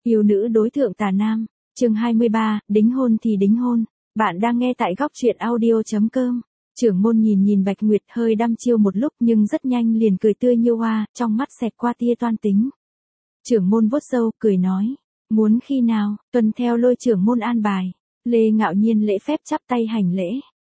Yêu nữ đối thượng tà nam, chương 23, đính hôn thì đính hôn. Bạn đang nghe tại góc truyện audio.com. Trưởng môn nhìn Bạch Nguyệt hơi đăm chiêu một lúc nhưng rất nhanh liền cười tươi như hoa, trong mắt xẹt qua tia toan tính. Trưởng môn vuốt râu, cười nói, muốn khi nào, tuân theo lôi trưởng môn an bài. Lê ngạo nhiên lễ phép chắp tay hành lễ.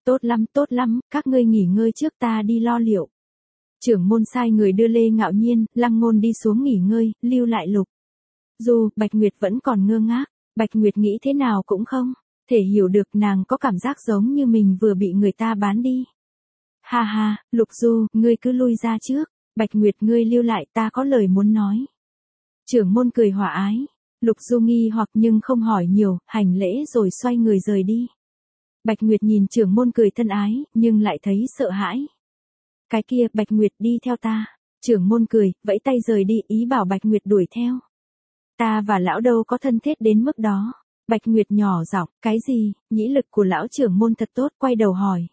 Tốt lắm, các ngươi nghỉ ngơi trước ta đi lo liệu. Trưởng môn sai người đưa Lê ngạo nhiên, Lăng Ngôn đi xuống nghỉ ngơi, lưu lại Lục Du. Bạch Nguyệt vẫn còn ngơ ngác, Bạch Nguyệt nghĩ thế nào cũng không thể hiểu được, nàng có cảm giác giống như mình vừa bị người ta bán đi. Ha ha, Lục Du, ngươi cứ lui ra trước, Bạch Nguyệt ngươi lưu lại, ta có lời muốn nói. Trưởng môn cười hòa ái, Lục Du nghi hoặc nhưng không hỏi nhiều, hành lễ rồi xoay người rời đi. Bạch Nguyệt nhìn trưởng môn cười thân ái, nhưng lại thấy sợ hãi. Cái kia, Bạch Nguyệt đi theo ta. Trưởng môn cười, vẫy tay rời đi, ý bảo Bạch Nguyệt đuổi theo. Ta và lão đâu có thân thiết đến mức đó. Bạch Nguyệt nhỏ giọng, cái gì? Nhĩ lực của lão trưởng môn thật tốt, quay đầu hỏi.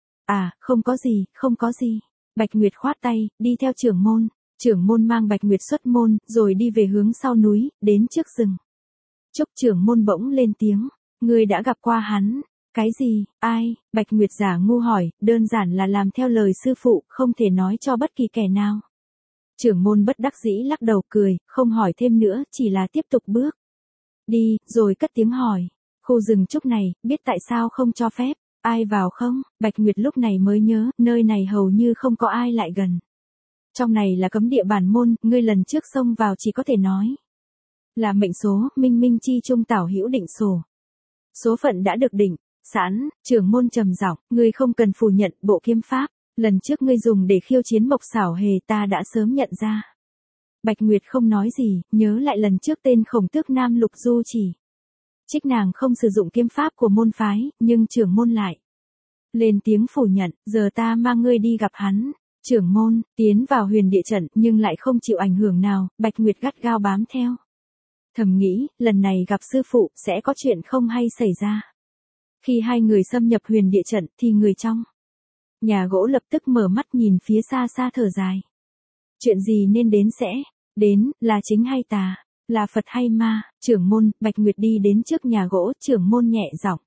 À, không có gì. Bạch Nguyệt khoát tay, đi theo trưởng môn. Trưởng môn mang Bạch Nguyệt xuất môn, rồi đi về hướng sau núi, đến trước rừng. Trúc trưởng môn bỗng lên tiếng, ngươi đã gặp qua hắn. Cái gì, ai? Bạch Nguyệt giả ngu hỏi, đơn giản là làm theo lời sư phụ, không thể nói cho bất kỳ kẻ nào. Trưởng môn bất đắc dĩ lắc đầu cười, không hỏi thêm nữa, chỉ là tiếp tục bước đi, rồi cất tiếng hỏi. Khu rừng trúc này, biết tại sao không cho phép ai vào không? Bạch Nguyệt lúc này mới nhớ, nơi này hầu như không có ai lại gần. Trong này là cấm địa bản môn, ngươi lần trước xông vào chỉ có thể nói là mệnh số, minh chi trung tảo hữu định sổ. Số phận đã được định sẵn. Trưởng môn trầm giọng, ngươi không cần phủ nhận bộ kiếm pháp, lần trước ngươi dùng để khiêu chiến Mộc Xảo Hề ta đã sớm nhận ra. Bạch Nguyệt không nói gì, nhớ lại lần trước tên Khổng Tước Nam Lục Du chỉ trích nàng không sử dụng kiếm pháp của môn phái, nhưng trưởng môn lại lên tiếng phủ nhận, giờ ta mang ngươi đi gặp hắn. Trưởng môn tiến vào huyền địa trận nhưng lại không chịu ảnh hưởng nào, Bạch Nguyệt gắt gao bám theo. Thầm nghĩ, lần này gặp sư phụ sẽ có chuyện không hay xảy ra. Khi hai người xâm nhập huyền địa trận thì người trong nhà gỗ lập tức mở mắt nhìn phía xa xa thở dài. Chuyện gì nên đến sẽ đến, là chính hay tà, là Phật hay ma? Trưởng môn, Bạch Nguyệt đi đến trước nhà gỗ, trưởng môn nhẹ giọng.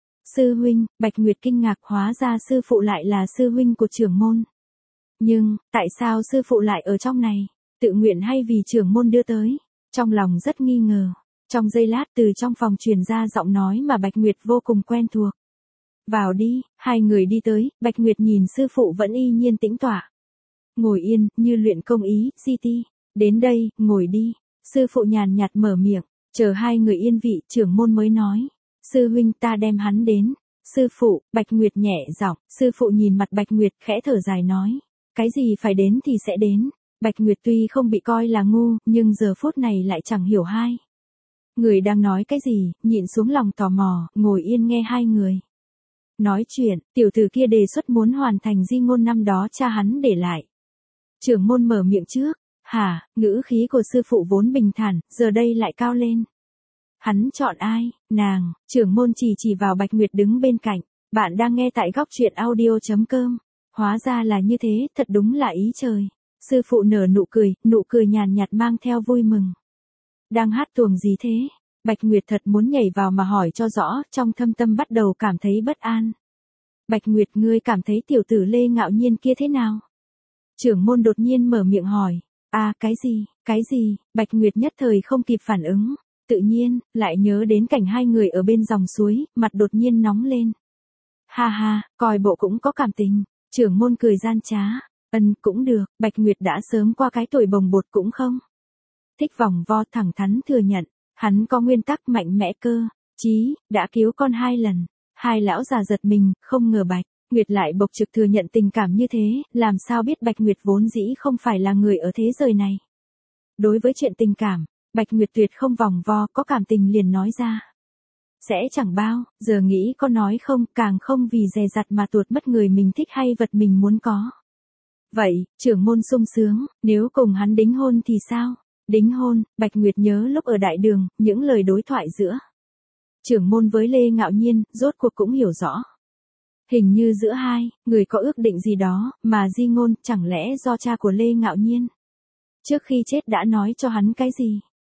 Sư huynh, Bạch Nguyệt kinh ngạc, hóa ra sư phụ lại là sư huynh của trưởng môn. Nhưng, tại sao sư phụ lại ở trong này? Tự nguyện hay vì trưởng môn đưa tới? Trong lòng rất nghi ngờ. Trong giây lát từ trong phòng truyền ra giọng nói mà Bạch Nguyệt vô cùng quen thuộc. Vào đi, hai người đi tới, Bạch Nguyệt nhìn sư phụ vẫn y nhiên tĩnh tọa. Ngồi yên, như luyện công ý, Di. Đến đây, ngồi đi. Sư phụ nhàn nhạt mở miệng, chờ hai người yên vị, trưởng môn mới nói. Sư huynh ta đem hắn đến. Sư phụ, Bạch Nguyệt nhẹ giọng, sư phụ nhìn mặt Bạch Nguyệt khẽ thở dài nói. Cái gì phải đến thì sẽ đến. Bạch Nguyệt tuy không bị coi là ngu, nhưng giờ phút này lại chẳng hiểu hai người đang nói cái gì, nhịn xuống lòng tò mò, ngồi yên nghe hai người nói chuyện. Tiểu tử kia đề xuất muốn hoàn thành di ngôn năm đó cha hắn để lại. Trưởng môn mở miệng trước. Hả? Ngữ khí của sư phụ vốn bình thản, giờ đây lại cao lên. Hắn chọn ai? Nàng. Trưởng môn chỉ vào Bạch Nguyệt đứng bên cạnh. Bạn đang nghe tại góc truyện audio.com. Hóa ra là như thế, thật đúng là ý trời. Sư phụ nở nụ cười nhàn nhạt mang theo vui mừng. Đang hát tuồng gì thế? Bạch Nguyệt thật muốn nhảy vào mà hỏi cho rõ, trong thâm tâm bắt đầu cảm thấy bất an. Bạch Nguyệt, ngươi cảm thấy tiểu tử Lê ngạo nhiên kia thế nào? Trưởng môn đột nhiên mở miệng hỏi. À, cái gì? Bạch Nguyệt nhất thời không kịp phản ứng. Tự nhiên, lại nhớ đến cảnh hai người ở bên dòng suối, mặt đột nhiên nóng lên. Ha ha, coi bộ cũng có cảm tình. Trưởng môn cười gian trá. Cũng được, Bạch Nguyệt đã sớm qua cái tuổi bồng bột cũng không thích vòng vo, thẳng thắn thừa nhận. Hắn có nguyên tắc mạnh mẽ cơ chí, đã cứu con 2 lần. Hai lão già giật mình, không ngờ Bạch Nguyệt lại bộc trực thừa nhận tình cảm như thế, làm sao biết Bạch Nguyệt vốn dĩ không phải là người ở thế giới này. Đối với chuyện tình cảm, Bạch Nguyệt tuyệt không vòng vo, có cảm tình liền nói ra. Sẽ chẳng bao giờ nghĩ có nói không, càng không vì dè dặt mà tuột mất người mình thích hay vật mình muốn có. Vậy, trưởng môn sung sướng, nếu cùng hắn đính hôn thì sao? Đính hôn, Bạch Nguyệt nhớ lúc ở đại đường, những lời đối thoại giữa trưởng môn với Lê ngạo nhiên, rốt cuộc cũng hiểu rõ. Hình như giữa hai người có ước định gì đó, mà di ngôn chẳng lẽ do cha của Lê ngạo nhiên trước khi chết đã nói cho hắn cái gì?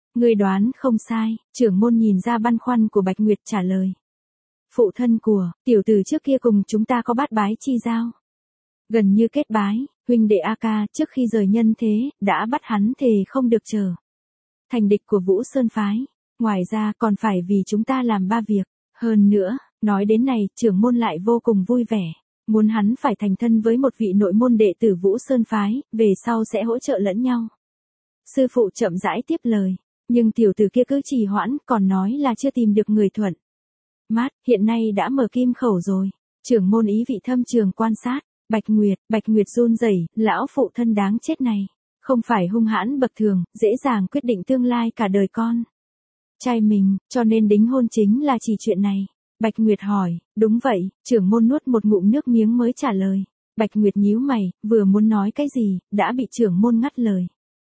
Ngươi đoán không sai, trưởng môn nhìn ra băn khoăn của Bạch Nguyệt trả lời. Phụ thân của, tiểu tử trước kia cùng chúng ta có bát bái chi giao. Gần như kết bái, huynh đệ A Ca trước khi rời nhân thế, đã bắt hắn thề không được trở thành địch của Vũ Sơn Phái. Ngoài ra còn phải vì chúng ta làm 3 việc. Hơn nữa, nói đến này, trưởng môn lại vô cùng vui vẻ. Muốn hắn phải thành thân với một vị nội môn đệ tử Vũ Sơn Phái, về sau sẽ hỗ trợ lẫn nhau. Sư phụ chậm rãi tiếp lời. Nhưng tiểu tử kia cứ trì hoãn, còn nói là chưa tìm được người thuận mát, hiện nay đã mở kim khẩu rồi. Trưởng môn ý vị thâm trường quan sát. Bạch Nguyệt run rẩy, lão phụ thân đáng chết này. Không phải hung hãn bậc thường, dễ dàng quyết định tương lai cả đời con trai mình, cho nên đính hôn chính là chỉ chuyện này. Bạch Nguyệt hỏi, đúng vậy, trưởng môn nuốt một ngụm nước miếng mới trả lời. Bạch Nguyệt nhíu mày, vừa muốn nói cái gì, đã bị trưởng môn ngắt lời.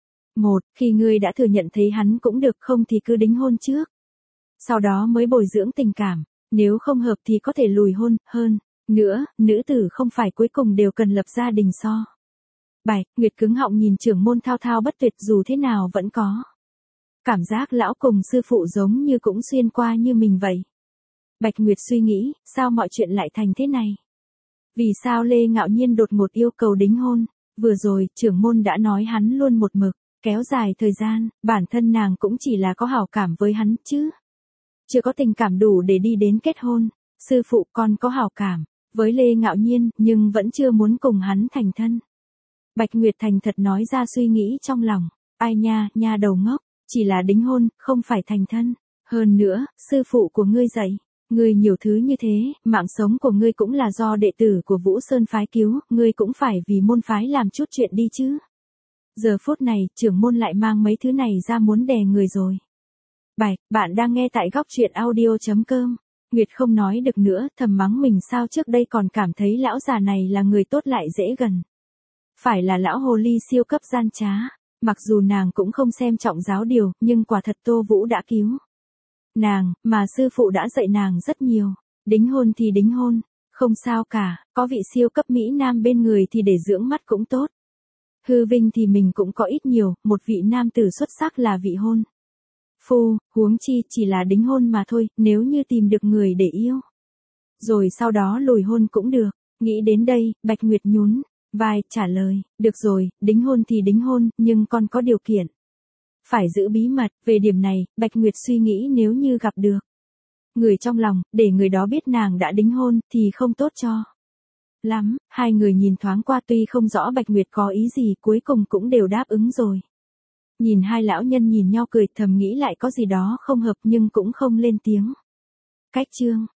Khi ngươi đã thừa nhận thấy hắn cũng được, không thì cứ đính hôn trước. Sau đó mới bồi dưỡng tình cảm, nếu không hợp thì có thể lùi hôn, hơn nữa, nữ tử không phải cuối cùng đều cần lập gia đình so. Bạch Nguyệt cứng họng nhìn trưởng môn thao thao bất tuyệt, dù thế nào vẫn có cảm giác lão cùng sư phụ giống như cũng xuyên qua như mình vậy. Bạch Nguyệt suy nghĩ, sao mọi chuyện lại thành thế này? Vì sao Lê Ngạo Nhiên đột ngột yêu cầu đính hôn? Vừa rồi, trưởng môn đã nói hắn luôn một mực kéo dài thời gian, bản thân nàng cũng chỉ là có hảo cảm với hắn chứ. Chưa có tình cảm đủ để đi đến kết hôn. Sư phụ con có hảo cảm với Lê Ngạo Nhiên, nhưng vẫn chưa muốn cùng hắn thành thân. Bạch Nguyệt thành thật nói ra suy nghĩ trong lòng. Ai nha đầu ngốc, chỉ là đính hôn, không phải thành thân. Hơn nữa, sư phụ của ngươi dạy, ngươi nhiều thứ như thế, mạng sống của ngươi cũng là do đệ tử của Vũ Sơn Phái cứu, ngươi cũng phải vì môn phái làm chút chuyện đi chứ. Giờ phút này, trưởng môn lại mang mấy thứ này ra muốn đè người rồi. Bạn đang nghe tại góc truyện audio.com. Nguyệt không nói được nữa, thầm mắng mình sao trước đây còn cảm thấy lão già này là người tốt lại dễ gần. Phải là lão hồ ly siêu cấp gian trá. Mặc dù nàng cũng không xem trọng giáo điều, nhưng quả thật Tô Vũ đã cứu nàng, mà sư phụ đã dạy nàng rất nhiều. Đính hôn thì đính hôn, không sao cả, có vị siêu cấp Mỹ Nam bên người thì để dưỡng mắt cũng tốt. Hư vinh thì mình cũng có ít nhiều, một vị nam tử xuất sắc là vị hôn phu, huống chi chỉ là đính hôn mà thôi, nếu như tìm được người để yêu. Rồi sau đó lùi hôn cũng được. Nghĩ đến đây, Bạch Nguyệt nhún vai, trả lời, được rồi, đính hôn thì đính hôn, nhưng con có điều kiện. Phải giữ bí mật, về điểm này, Bạch Nguyệt suy nghĩ nếu như gặp được người trong lòng, để người đó biết nàng đã đính hôn, thì không tốt cho lắm. Hai người nhìn thoáng qua tuy không rõ Bạch Nguyệt có ý gì, cuối cùng cũng đều đáp ứng rồi. Nhìn hai lão nhân nhìn nhau cười, thầm nghĩ lại có gì đó không hợp nhưng cũng không lên tiếng. Cách chương